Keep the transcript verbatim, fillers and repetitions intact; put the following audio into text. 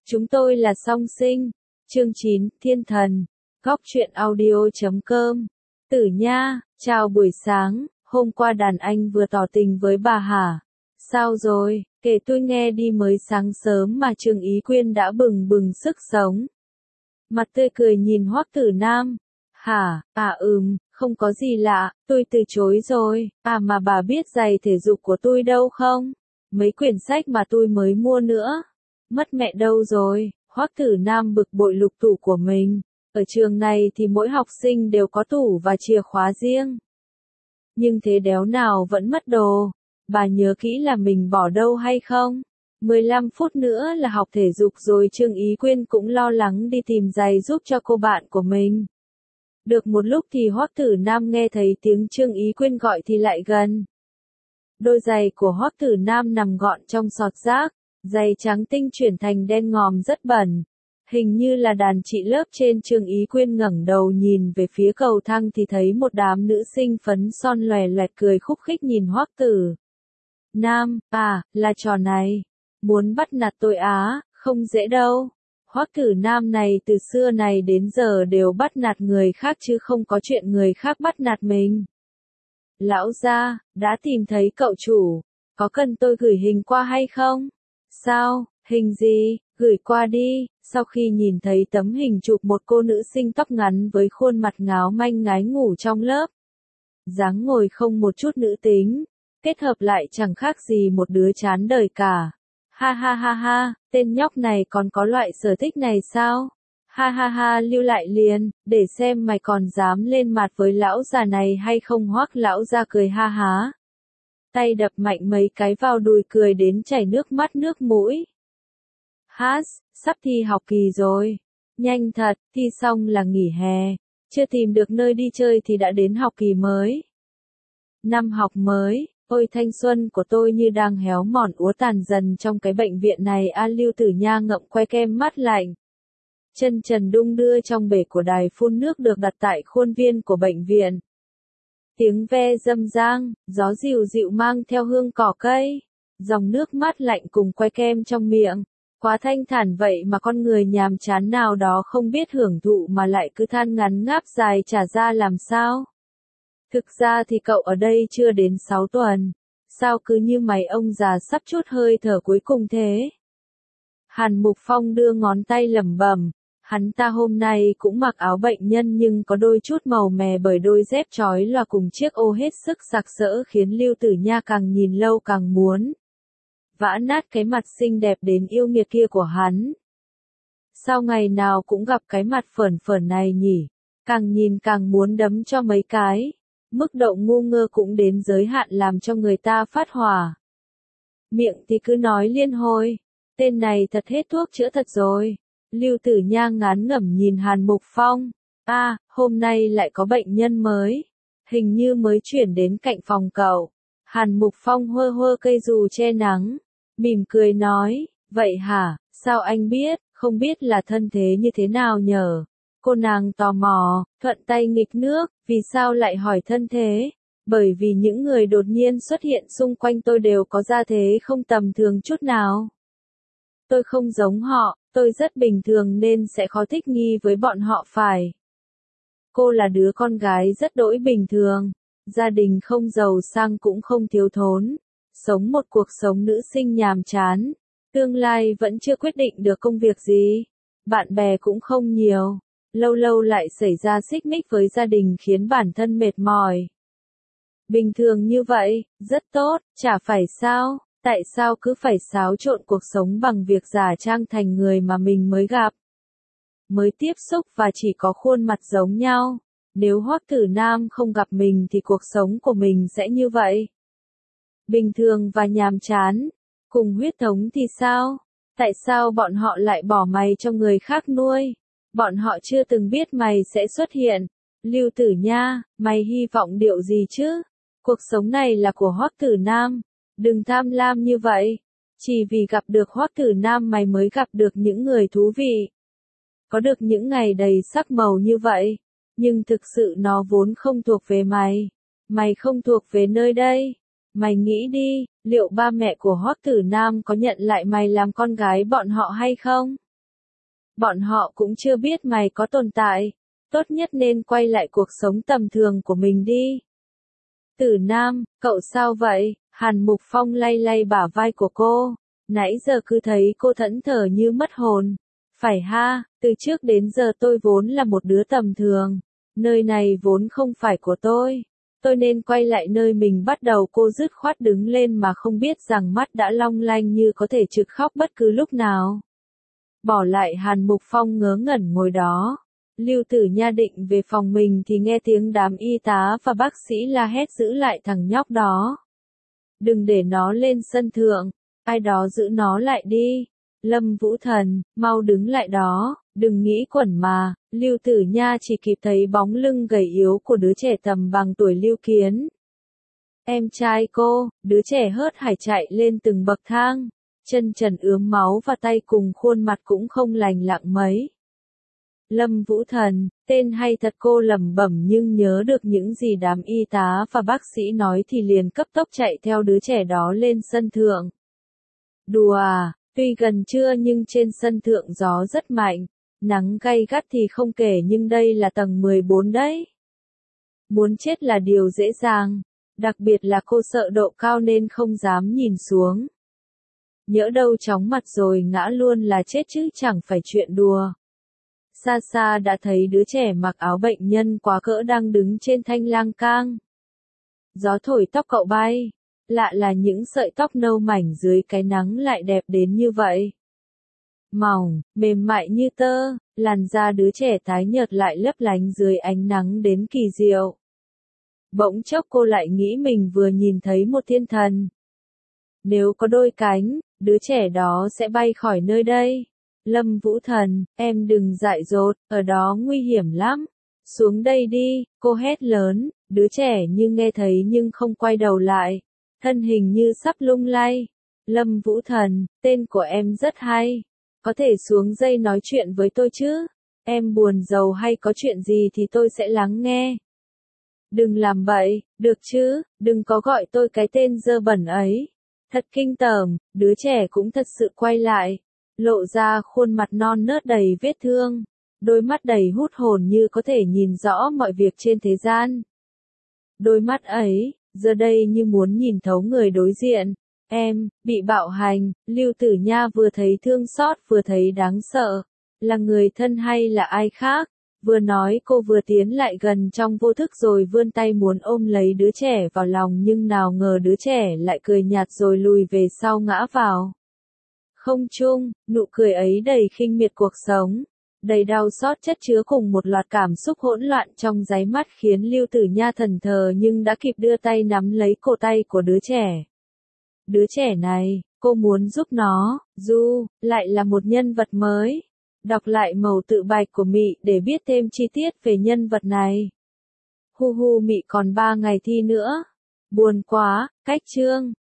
Chúng tôi là song sinh. Chương chín, Thiên Thần. Góc truyện audio chấm com. Tử Nha, chào buổi sáng, hôm qua đàn anh vừa tỏ tình với bà hả? Sao rồi, kể tôi nghe đi, mới sáng sớm mà Trương Ý Quyên đã bừng bừng sức sống. Mặt tươi cười nhìn Hoắc Tử Nam. Hả, à ừm, không có gì lạ, tôi từ chối rồi. À mà bà biết giày thể dục của tôi đâu không? Mấy quyển sách mà tôi mới mua nữa. Mất mẹ đâu rồi? Hoắc Tử Nam bực bội lục tủ của mình. Ở trường này thì mỗi học sinh đều có tủ và chìa khóa riêng. Nhưng thế đéo nào vẫn mất đồ. Bà nhớ kỹ là mình bỏ đâu hay không? mười lăm phút nữa là học thể dục rồi. Trương Ý Quyên cũng lo lắng đi tìm giày giúp cho cô bạn của mình. Được một lúc thì Hoắc Tử Nam nghe thấy tiếng Trương Ý Quyên gọi thì lại gần. Đôi giày của Hoắc Tử Nam nằm gọn trong sọt rác, giày trắng tinh chuyển thành đen ngòm rất bẩn. Hình như là đàn chị lớp trên. Trương Ý Quyên ngẩng đầu nhìn về phía cầu thang thì thấy một đám nữ sinh phấn son lòe loẹt cười khúc khích nhìn Hoắc Tử Nam. À, là trò này. Muốn bắt nạt tôi á, không dễ đâu. Hoắc Tử Nam này từ xưa này đến giờ đều bắt nạt người khác chứ không có chuyện người khác bắt nạt mình. Lão gia, đã tìm thấy cậu chủ. Có cần tôi gửi hình qua hay không? Sao, hình gì? Gửi qua đi. Sau khi nhìn thấy tấm hình chụp một cô nữ sinh tóc ngắn với khuôn mặt ngáo manh ngái ngủ trong lớp. Dáng ngồi không một chút nữ tính. Kết hợp lại chẳng khác gì một đứa chán đời cả. Ha ha ha ha, tên nhóc này còn có loại sở thích này sao? Ha ha ha, lưu lại liền, để xem mày còn dám lên mặt với lão già này hay không. Hoắc lão gia cười ha há. Tay đập mạnh mấy cái vào đùi cười đến chảy nước mắt nước mũi. Hát, sắp thi học kỳ rồi. Nhanh thật, thi xong là nghỉ hè. Chưa tìm được nơi đi chơi thì đã đến học kỳ mới. Năm học mới. Ôi thanh xuân của tôi như đang héo mòn úa tàn dần trong cái bệnh viện này. A Lưu Tử Nha ngậm que kem mắt lạnh. Chân trần đung đưa trong bể của đài phun nước được đặt tại khuôn viên của bệnh viện. Tiếng ve râm rang, gió dịu dịu mang theo hương cỏ cây. Dòng nước mát lạnh cùng que kem trong miệng. Quá thanh thản vậy mà con người nhàm chán nào đó không biết hưởng thụ mà lại cứ than ngắn ngáp dài trả ra làm sao. Thực ra thì cậu ở đây chưa đến sáu tuần. Sao cứ như mày ông già sắp chút hơi thở cuối cùng thế? Hàn Mục Phong đưa ngón tay lẩm bẩm. Hắn ta hôm nay cũng mặc áo bệnh nhân nhưng có đôi chút màu mè bởi đôi dép trói lòa cùng chiếc ô hết sức sặc sỡ khiến Lưu Tử Nha càng nhìn lâu càng muốn vã nát cái mặt xinh đẹp đến yêu nghiệt kia của hắn. Sao ngày nào cũng gặp cái mặt phởn phởn này nhỉ? Càng nhìn càng muốn đấm cho mấy cái. Mức độ ngu ngơ cũng đến giới hạn làm cho người ta phát hỏa. Miệng thì cứ nói liên hồi. Tên này thật hết thuốc chữa thật rồi. Lưu Tử Nha ngán ngẩm nhìn Hàn Mục Phong. À, hôm nay lại có bệnh nhân mới. Hình như mới chuyển đến cạnh phòng cậu. Hàn Mục Phong hơ hơ cây dù che nắng. Mỉm cười nói, vậy hả, sao anh biết, không biết là thân thế như thế nào nhở? Cô nàng tò mò, thuận tay nghịch nước, vì sao lại hỏi thân thế? Bởi vì những người đột nhiên xuất hiện xung quanh tôi đều có gia thế không tầm thường chút nào. Tôi không giống họ, tôi rất bình thường nên sẽ khó thích nghi với bọn họ phải. Cô là đứa con gái rất đỗi bình thường, gia đình không giàu sang cũng không thiếu thốn, sống một cuộc sống nữ sinh nhàm chán, tương lai vẫn chưa quyết định được công việc gì, bạn bè cũng không nhiều, lâu lâu lại xảy ra xích mích với gia đình khiến bản thân mệt mỏi. Bình thường như vậy, rất tốt, chả phải sao? Tại sao cứ phải xáo trộn cuộc sống bằng việc giả trang thành người mà mình mới gặp, mới tiếp xúc và chỉ có khuôn mặt giống nhau? Nếu Hoắc Tử Nam không gặp mình thì cuộc sống của mình sẽ như vậy. Bình thường và nhàm chán. Cùng huyết thống thì sao? Tại sao bọn họ lại bỏ mày cho người khác nuôi? Bọn họ chưa từng biết mày sẽ xuất hiện. Lưu Tử Nha, mày hy vọng điều gì chứ? Cuộc sống này là của Hoắc Tử Nam. Đừng tham lam như vậy. Chỉ vì gặp được Hoắc Tử Nam mày mới gặp được những người thú vị. Có được những ngày đầy sắc màu như vậy. Nhưng thực sự nó vốn không thuộc về mày. Mày không thuộc về nơi đây. Mày nghĩ đi, liệu ba mẹ của Hoắc Tử Nam có nhận lại mày làm con gái bọn họ hay không? Bọn họ cũng chưa biết mày có tồn tại. Tốt nhất nên quay lại cuộc sống tầm thường của mình đi. Tử Nam, cậu sao vậy? Hàn Mục Phong lay lay bả vai của cô. Nãy giờ cứ thấy cô thẫn thờ như mất hồn. Phải ha, từ trước đến giờ tôi vốn là một đứa tầm thường. Nơi này vốn không phải của tôi. Tôi nên quay lại nơi mình bắt đầu. Cô dứt khoát đứng lên mà không biết rằng mắt đã long lanh như có thể trực khóc bất cứ lúc nào. Bỏ lại Hàn Mục Phong ngớ ngẩn ngồi đó. Lưu Tử Nha định về phòng mình thì nghe tiếng đám y tá và bác sĩ la hét giữ lại thằng nhóc đó. Đừng để nó lên sân thượng, ai đó giữ nó lại đi. Lâm Vũ Thần, mau đứng lại đó, đừng nghĩ quẩn mà. Lưu Tử Nha chỉ kịp thấy bóng lưng gầy yếu của đứa trẻ tầm bằng tuổi Lưu Kiến. Em trai cô, đứa trẻ hớt hải chạy lên từng bậc thang, chân trần ướm máu và tay cùng khuôn mặt cũng không lành lặn mấy. Lâm Vũ Thần, tên hay thật, cô lẩm bẩm nhưng nhớ được những gì đám y tá và bác sĩ nói thì liền cấp tốc chạy theo đứa trẻ đó lên sân thượng. Đùa à, tuy gần trưa nhưng trên sân thượng gió rất mạnh, nắng gay gắt thì không kể nhưng đây là tầng mười bốn đấy. Muốn chết là điều dễ dàng, đặc biệt là cô sợ độ cao nên không dám nhìn xuống. Nhỡ đâu chóng mặt rồi ngã luôn là chết chứ chẳng phải chuyện đùa. Xa xa đã thấy đứa trẻ mặc áo bệnh nhân quá cỡ đang đứng trên thanh lang cang. Gió thổi tóc cậu bay. Lạ là những sợi tóc nâu mảnh dưới cái nắng lại đẹp đến như vậy. Mỏng, mềm mại như tơ, làn da đứa trẻ tái nhợt lại lấp lánh dưới ánh nắng đến kỳ diệu. Bỗng chốc cô lại nghĩ mình vừa nhìn thấy một thiên thần. Nếu có đôi cánh, đứa trẻ đó sẽ bay khỏi nơi đây. Lâm Vũ Thần, em đừng dại dột, ở đó nguy hiểm lắm. Xuống đây đi, cô hét lớn, đứa trẻ như nghe thấy nhưng không quay đầu lại. Thân hình như sắp lung lay. Lâm Vũ Thần, tên của em rất hay. Có thể xuống dây nói chuyện với tôi chứ? Em buồn rầu hay có chuyện gì thì tôi sẽ lắng nghe. Đừng làm bậy, được chứ, đừng có gọi tôi cái tên dơ bẩn ấy. Thật kinh tởm, đứa trẻ cũng thật sự quay lại. Lộ ra khuôn mặt non nớt đầy vết thương. Đôi mắt đầy hút hồn như có thể nhìn rõ mọi việc trên thế gian. Đôi mắt ấy, giờ đây như muốn nhìn thấu người đối diện. Em, bị bạo hành, Lưu Tử Nha vừa thấy thương xót vừa thấy đáng sợ. Là người thân hay là ai khác? Vừa nói cô vừa tiến lại gần trong vô thức rồi vươn tay muốn ôm lấy đứa trẻ vào lòng nhưng nào ngờ đứa trẻ lại cười nhạt rồi lùi về sau ngã vào. Không chung, nụ cười ấy đầy khinh miệt cuộc sống, đầy đau xót chất chứa cùng một loạt cảm xúc hỗn loạn trong đáy mắt khiến Lưu Tử Nha thẫn thờ nhưng đã kịp đưa tay nắm lấy cổ tay của đứa trẻ. Đứa trẻ này, cô muốn giúp nó, dù, lại là một nhân vật mới. Đọc lại mẩu tự bạch của Mị để biết thêm chi tiết về nhân vật này. Hu hu Mị còn ba ngày thi nữa. Buồn quá, cách chương.